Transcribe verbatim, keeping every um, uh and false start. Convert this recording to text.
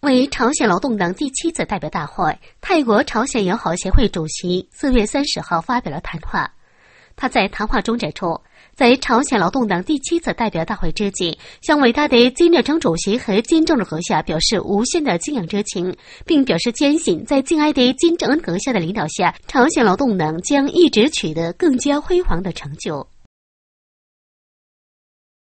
为朝鲜劳动党第七次代表大会，泰国朝鲜友好协会主席四月三十号发表了谈话。他在谈话中指出，在朝鲜劳动党第七次代表大会之际，向伟大的金日成主席和金正日阁下表示无限的敬仰之情，并表示坚信在敬爱的金正恩阁下的领导下，朝鲜劳动党将一直取得更加辉煌的成就。